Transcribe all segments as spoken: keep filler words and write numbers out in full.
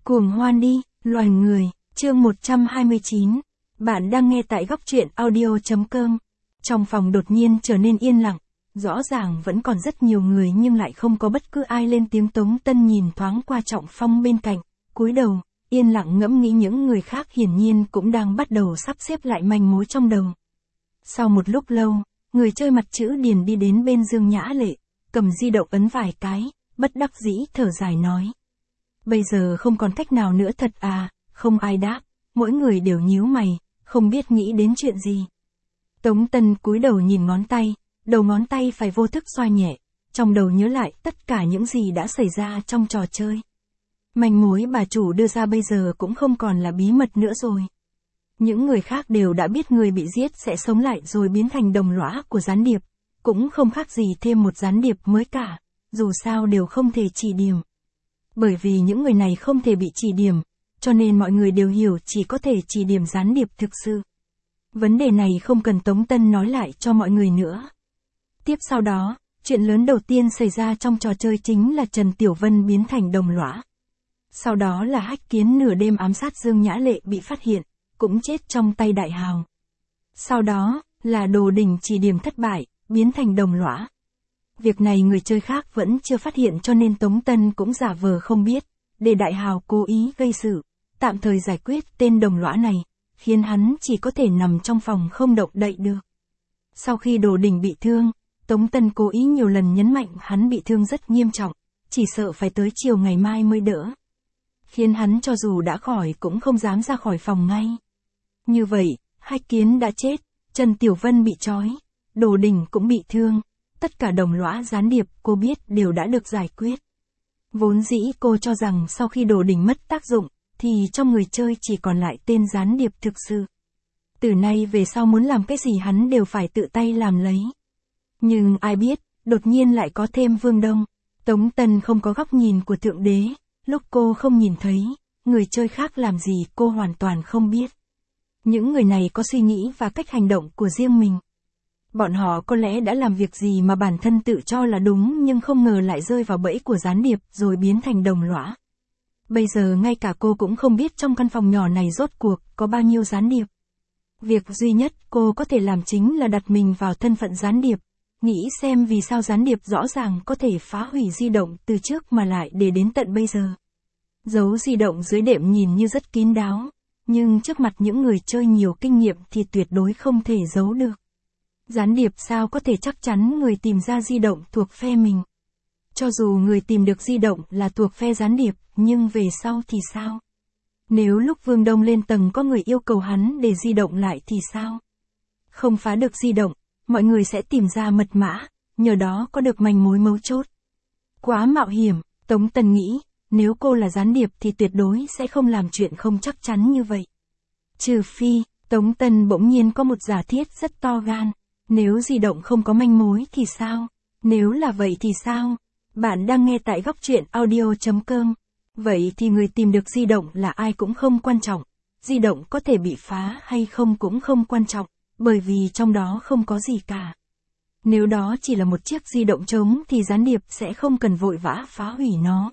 Cuồng hoan đi, loài người, chương một trăm hai mươi chín. Bạn đang nghe tại góc truyện audio.com. Trong phòng đột nhiên trở nên yên lặng, rõ ràng vẫn còn rất nhiều người nhưng lại không có bất cứ ai lên tiếng. Tống Tân nhìn thoáng qua Trọng Phong bên cạnh, cúi đầu, yên lặng ngẫm nghĩ những người khác hiển nhiên cũng đang bắt đầu sắp xếp lại manh mối trong đầu. Sau một lúc lâu, người chơi mặt chữ Điền đi đến bên Dương Nhã Lệ, cầm di động ấn vài cái, bất đắc dĩ thở dài nói. Bây giờ không còn cách nào nữa thật à, không ai đáp, mỗi người đều nhíu mày, không biết nghĩ đến chuyện gì. Tống Tân cúi đầu nhìn ngón tay, đầu ngón tay phải vô thức xoa nhẹ, trong đầu nhớ lại tất cả những gì đã xảy ra trong trò chơi. Manh mối bà chủ đưa ra bây giờ cũng không còn là bí mật nữa rồi. Những người khác đều đã biết người bị giết sẽ sống lại rồi biến thành đồng lõa của gián điệp, cũng không khác gì thêm một gián điệp mới cả, dù sao đều không thể chỉ điểm. Bởi vì những người này không thể bị chỉ điểm, cho nên mọi người đều hiểu chỉ có thể chỉ điểm gián điệp thực sự. Vấn đề này không cần Tống Tân nói lại cho mọi người nữa. Tiếp sau đó, chuyện lớn đầu tiên xảy ra trong trò chơi chính là Trần Tiểu Vân biến thành đồng lõa. Sau đó là Hách Kiến nửa đêm ám sát Dương Nhã Lệ bị phát hiện, cũng chết trong tay Đại Hào. Sau đó, là Đồ Đình chỉ điểm thất bại, biến thành đồng lõa. Việc này người chơi khác vẫn chưa phát hiện cho nên Tống Tân cũng giả vờ không biết, để Đại Hào cố ý gây sự, tạm thời giải quyết tên đồng lõa này, khiến hắn chỉ có thể nằm trong phòng không động đậy được. Sau khi Đồ Đình bị thương, Tống Tân cố ý nhiều lần nhấn mạnh hắn bị thương rất nghiêm trọng, chỉ sợ phải tới chiều ngày mai mới đỡ. Khiến hắn cho dù đã khỏi cũng không dám ra khỏi phòng ngay. Như vậy, Hách Kiến đã chết, Trần Tiểu Vân bị trói, Đồ Đình cũng bị thương. Tất cả đồng lõa gián điệp cô biết đều đã được giải quyết. Vốn dĩ cô cho rằng sau khi Đồ Đình mất tác dụng, thì trong người chơi chỉ còn lại tên gián điệp thực sự. Từ nay về sau muốn làm cái gì hắn đều phải tự tay làm lấy. Nhưng ai biết, đột nhiên lại có thêm Vương Đông. Tống Tân không có góc nhìn của Thượng Đế, lúc cô không nhìn thấy, người chơi khác làm gì cô hoàn toàn không biết. Những người này có suy nghĩ và cách hành động của riêng mình. Bọn họ có lẽ đã làm việc gì mà bản thân tự cho là đúng nhưng không ngờ lại rơi vào bẫy của gián điệp rồi biến thành đồng lõa. Bây giờ ngay cả cô cũng không biết trong căn phòng nhỏ này rốt cuộc có bao nhiêu gián điệp. Việc duy nhất cô có thể làm chính là đặt mình vào thân phận gián điệp, nghĩ xem vì sao gián điệp rõ ràng có thể phá hủy di động từ trước mà lại để đến tận bây giờ. Giấu di động dưới đệm nhìn như rất kín đáo, nhưng trước mặt những người chơi nhiều kinh nghiệm thì tuyệt đối không thể giấu được. Gián điệp sao có thể chắc chắn người tìm ra di động thuộc phe mình. Cho dù người tìm được di động là thuộc phe gián điệp, nhưng về sau thì sao? Nếu lúc Vương Đông lên tầng có người yêu cầu hắn để di động lại thì sao? Không phá được di động, mọi người sẽ tìm ra mật mã, nhờ đó có được manh mối mấu chốt. Quá mạo hiểm, Tống Tân nghĩ, nếu cô là gián điệp thì tuyệt đối sẽ không làm chuyện không chắc chắn như vậy. Trừ phi, Tống Tân bỗng nhiên có một giả thiết rất to gan. Nếu di động không có manh mối thì sao? Nếu là vậy thì sao? Bạn đang nghe tại góc truyện audio.com. Vậy thì người tìm được di động là ai cũng không quan trọng. Di động có thể bị phá hay không cũng không quan trọng, bởi vì trong đó không có gì cả. Nếu đó chỉ là một chiếc di động trống thì gián điệp sẽ không cần vội vã phá hủy nó.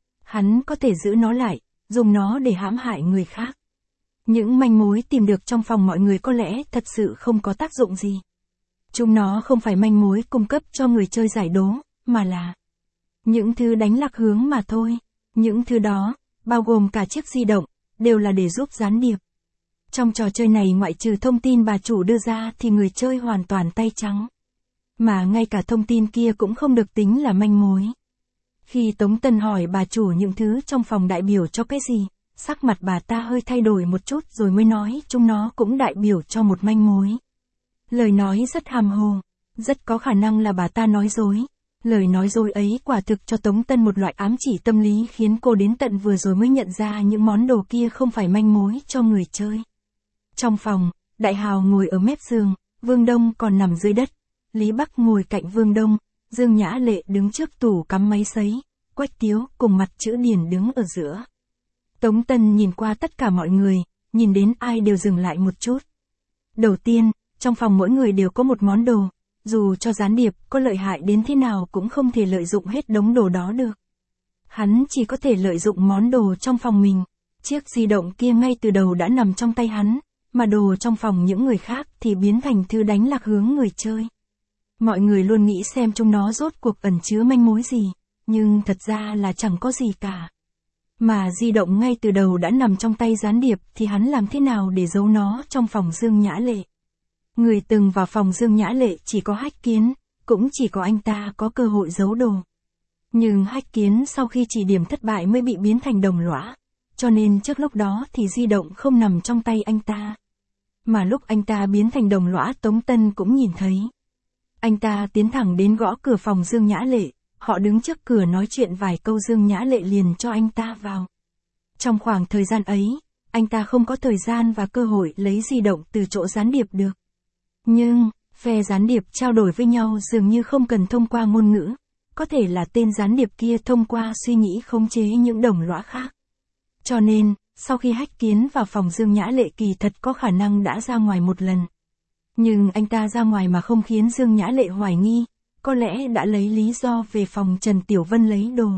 Hắn có thể giữ nó lại, dùng nó để hãm hại người khác. Những manh mối tìm được trong phòng mọi người có lẽ thật sự không có tác dụng gì. Chúng nó không phải manh mối cung cấp cho người chơi giải đố, mà là những thứ đánh lạc hướng mà thôi. Những thứ đó, bao gồm cả chiếc di động, đều là để giúp gián điệp. Trong trò chơi này ngoại trừ thông tin bà chủ đưa ra thì người chơi hoàn toàn tay trắng. Mà ngay cả thông tin kia cũng không được tính là manh mối. Khi Tống Tân hỏi bà chủ những thứ trong phòng đại biểu cho cái gì, sắc mặt bà ta hơi thay đổi một chút rồi mới nói chúng nó cũng đại biểu cho một manh mối. Lời nói rất hàm hồ, rất có khả năng là bà ta nói dối. Lời nói dối ấy quả thực cho Tống Tân một loại ám chỉ tâm lý khiến cô đến tận vừa rồi mới nhận ra những món đồ kia không phải manh mối cho người chơi. Trong phòng, Đại Hào ngồi ở mép giường, Vương Đông còn nằm dưới đất, Lý Bắc ngồi cạnh Vương Đông, Dương Nhã Lệ đứng trước tủ cắm máy sấy, Quách Tiếu cùng mặt chữ Điền đứng ở giữa. Tống Tân nhìn qua tất cả mọi người, nhìn đến ai đều dừng lại một chút. Đầu tiên, trong phòng mỗi người đều có một món đồ, dù cho gián điệp có lợi hại đến thế nào cũng không thể lợi dụng hết đống đồ đó được. Hắn chỉ có thể lợi dụng món đồ trong phòng mình. Chiếc di động kia ngay từ đầu đã nằm trong tay hắn, mà đồ trong phòng những người khác thì biến thành thứ đánh lạc hướng người chơi. Mọi người luôn nghĩ xem chúng nó rốt cuộc ẩn chứa manh mối gì, nhưng thật ra là chẳng có gì cả. Mà di động ngay từ đầu đã nằm trong tay gián điệp thì hắn làm thế nào để giấu nó trong phòng Dương Nhã Lệ? Người từng vào phòng Dương Nhã Lệ chỉ có Hách Kiến, cũng chỉ có anh ta có cơ hội giấu đồ. Nhưng Hách Kiến sau khi chỉ điểm thất bại mới bị biến thành đồng lõa, cho nên trước lúc đó thì di động không nằm trong tay anh ta. Mà lúc anh ta biến thành đồng lõa Tống Tân cũng nhìn thấy. Anh ta tiến thẳng đến gõ cửa phòng Dương Nhã Lệ, họ đứng trước cửa nói chuyện vài câu Dương Nhã Lệ liền cho anh ta vào. Trong khoảng thời gian ấy, anh ta không có thời gian và cơ hội lấy di động từ chỗ gián điệp được. Nhưng, phe gián điệp trao đổi với nhau dường như không cần thông qua ngôn ngữ, có thể là tên gián điệp kia thông qua suy nghĩ khống chế những đồng lõa khác. Cho nên, sau khi Hách Kiến vào phòng Dương Nhã Lệ kỳ thật có khả năng đã ra ngoài một lần. Nhưng anh ta ra ngoài mà không khiến Dương Nhã Lệ hoài nghi, có lẽ đã lấy lý do về phòng Trần Tiểu Vân lấy đồ.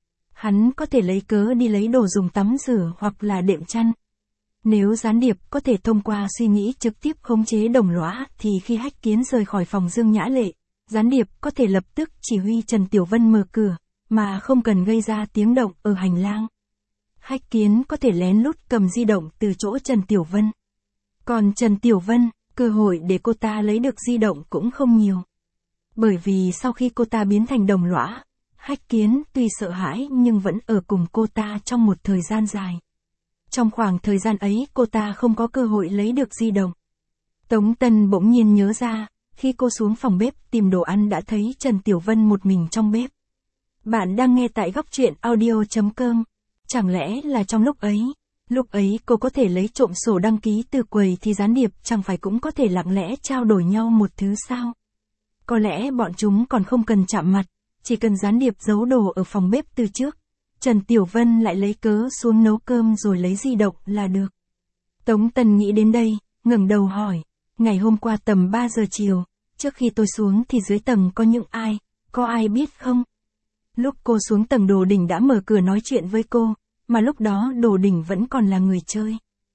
Hắn có thể lấy cớ đi lấy đồ dùng tắm rửa hoặc là đệm chăn. Nếu gián điệp có thể thông qua suy nghĩ trực tiếp khống chế đồng lõa thì khi Hách Kiến rời khỏi phòng Dương Nhã Lệ, gián điệp có thể lập tức chỉ huy Trần Tiểu Vân mở cửa, mà không cần gây ra tiếng động ở hành lang. Hách Kiến có thể lén lút cầm di động từ chỗ Trần Tiểu Vân. Còn Trần Tiểu Vân, cơ hội để cô ta lấy được di động cũng không nhiều. Bởi vì sau khi cô ta biến thành đồng lõa, Hách Kiến tuy sợ hãi nhưng vẫn ở cùng cô ta trong một thời gian dài. Trong khoảng thời gian ấy cô ta không có cơ hội lấy được di động. Tống Tân bỗng nhiên nhớ ra, khi cô xuống phòng bếp tìm đồ ăn đã thấy Trần Tiểu Vân một mình trong bếp. Bạn đang nghe tại góc truyện audio chấm com. Chẳng lẽ là trong lúc ấy, lúc ấy cô có thể lấy trộm sổ đăng ký từ quầy thì gián điệp chẳng phải cũng có thể lặng lẽ trao đổi nhau một thứ sao? Có lẽ bọn chúng còn không cần chạm mặt, chỉ cần gián điệp giấu đồ ở phòng bếp từ trước. Trần Tiểu Vân lại lấy cớ xuống nấu cơm rồi lấy di động là được. Tống Tân nghĩ đến đây, ngẩng đầu hỏi, ngày hôm qua tầm ba giờ chiều, trước khi tôi xuống thì dưới tầng có những ai, có ai biết không? Lúc cô xuống tầng Đồ Đỉnh đã mở cửa nói chuyện với cô, mà lúc đó Đồ Đỉnh vẫn còn là người chơi.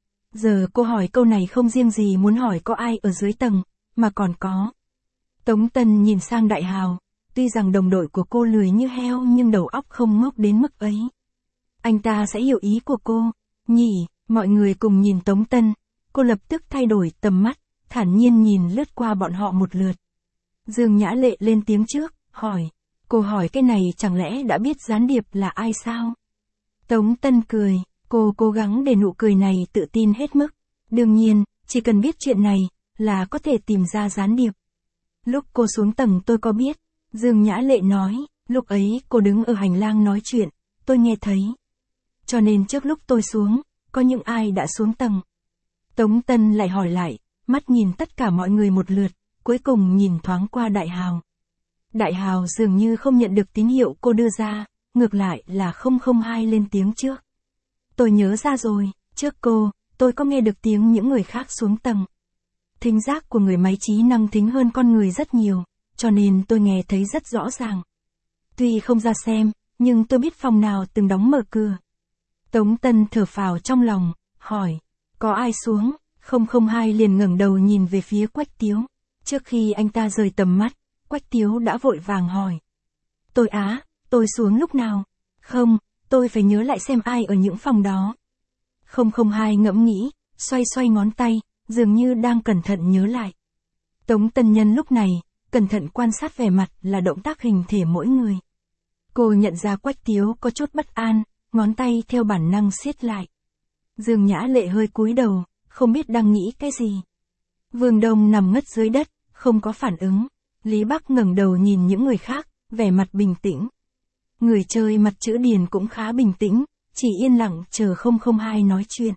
Giờ cô hỏi câu này không riêng gì muốn hỏi có ai ở dưới tầng, mà còn có. Tống Tân nhìn sang Đại Hào, tuy rằng đồng đội của cô lười như heo nhưng đầu óc không ngốc đến mức ấy. Anh ta sẽ hiểu ý của cô, nhỉ, mọi người cùng nhìn Tống Tân, cô lập tức thay đổi tầm mắt, thản nhiên nhìn lướt qua bọn họ một lượt. Dương Nhã Lệ lên tiếng trước, hỏi, cô hỏi cái này chẳng lẽ đã biết gián điệp là ai sao? Tống Tân cười, cô cố gắng để nụ cười này tự tin hết mức. Đương nhiên, chỉ cần biết chuyện này, là có thể tìm ra gián điệp. Lúc cô xuống tầng tôi có biết, Dương Nhã Lệ nói, lúc ấy cô đứng ở hành lang nói chuyện, tôi nghe thấy. Cho nên trước lúc tôi xuống, có những ai đã xuống tầng. Tống Tân lại hỏi lại, mắt nhìn tất cả mọi người một lượt, cuối cùng nhìn thoáng qua Đại Hào. Đại Hào dường như không nhận được tín hiệu cô đưa ra, ngược lại là không không hai lên tiếng trước. Tôi nhớ ra rồi, trước cô, tôi có nghe được tiếng những người khác xuống tầng. Thính giác của người máy trí năng thính hơn con người rất nhiều, cho nên tôi nghe thấy rất rõ ràng. Tuy không ra xem, nhưng tôi biết phòng nào từng đóng mở cửa. Tống Tân thở phào trong lòng, hỏi, có ai xuống? không không hai liền ngẩng đầu nhìn về phía Quách Tiếu. Trước khi anh ta rời tầm mắt, Quách Tiếu đã vội vàng hỏi. Tôi á, tôi xuống lúc nào? Không, tôi phải nhớ lại xem ai ở những phòng đó. không không hai ngẫm nghĩ, xoay xoay ngón tay, dường như đang cẩn thận nhớ lại. Tống Tân Nhân lúc này, cẩn thận quan sát vẻ mặt là động tác hình thể mỗi người. Cô nhận ra Quách Tiếu có chút bất an, ngón tay theo bản năng siết lại. Dương Nhã Lệ hơi cúi đầu, không biết đang nghĩ cái gì. Vương Đông nằm ngất dưới đất, không có phản ứng. Lý Bắc ngẩng đầu nhìn những người khác, vẻ mặt bình tĩnh. Người chơi mặt chữ Điền cũng khá bình tĩnh, chỉ yên lặng chờ không không hai nói chuyện.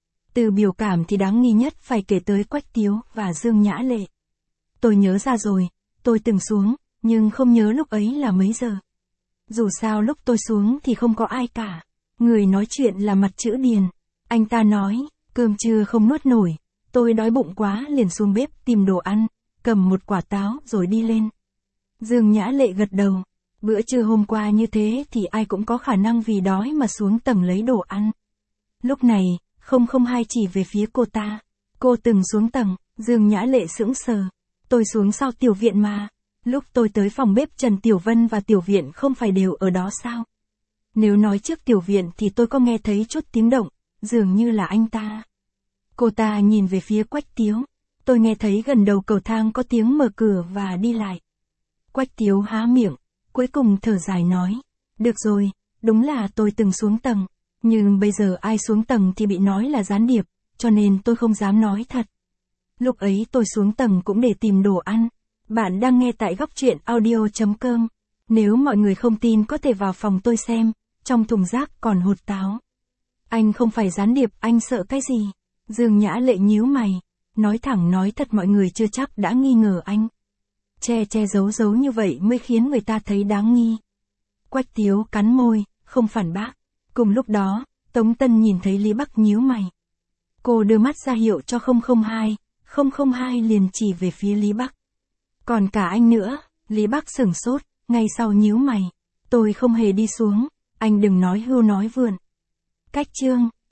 Từ biểu cảm thì đáng nghi nhất phải kể tới Quách Tiếu và Dương Nhã Lệ. Tôi nhớ ra rồi, tôi từng xuống, nhưng không nhớ lúc ấy là mấy giờ. Dù sao lúc tôi xuống thì không có ai cả. Người nói chuyện là mặt chữ Điền. Anh ta nói, cơm trưa không nuốt nổi, tôi đói bụng quá liền xuống bếp tìm đồ ăn, cầm một quả táo rồi đi lên. Dương Nhã Lệ gật đầu. Bữa trưa hôm qua như thế thì ai cũng có khả năng vì đói mà xuống tầng lấy đồ ăn. Lúc này, không không hai chỉ về phía cô ta. Cô từng xuống tầng, Dương Nhã Lệ sững sờ. Tôi xuống sau tiểu viện mà. Lúc tôi tới phòng bếp Trần Tiểu Vân và tiểu viện không phải đều ở đó sao? Nếu nói trước tiểu viện thì tôi có nghe thấy chút tiếng động, dường như là anh ta. Cô ta nhìn về phía Quách Tiếu. Tôi nghe thấy gần đầu cầu thang có tiếng mở cửa và đi lại. Quách Tiếu há miệng, cuối cùng thở dài nói. Được rồi, đúng là tôi từng xuống tầng. Nhưng bây giờ ai xuống tầng thì bị nói là gián điệp, cho nên tôi không dám nói thật. Lúc ấy tôi xuống tầng cũng để tìm đồ ăn. Bạn đang nghe tại góc truyện audio.com. Nếu mọi người không tin có thể vào phòng tôi xem, trong thùng rác còn hột táo. Anh không phải gián điệp, anh sợ cái gì? Dương Nhã Lệ nhíu mày. Nói thẳng nói thật mọi người chưa chắc đã nghi ngờ anh. Che che giấu giấu như vậy mới khiến người ta thấy đáng nghi. Quách Tiếu cắn môi, không phản bác. Cùng lúc đó, Tống Tân nhìn thấy Lý Bắc nhíu mày. Cô đưa mắt ra hiệu cho không không hai, không không hai liền chỉ về phía Lý Bắc. Còn cả anh nữa, Lý Bắc sửng sốt, ngay sau nhíu mày. Tôi không hề đi xuống, anh đừng nói hưu nói vượn. Cách chương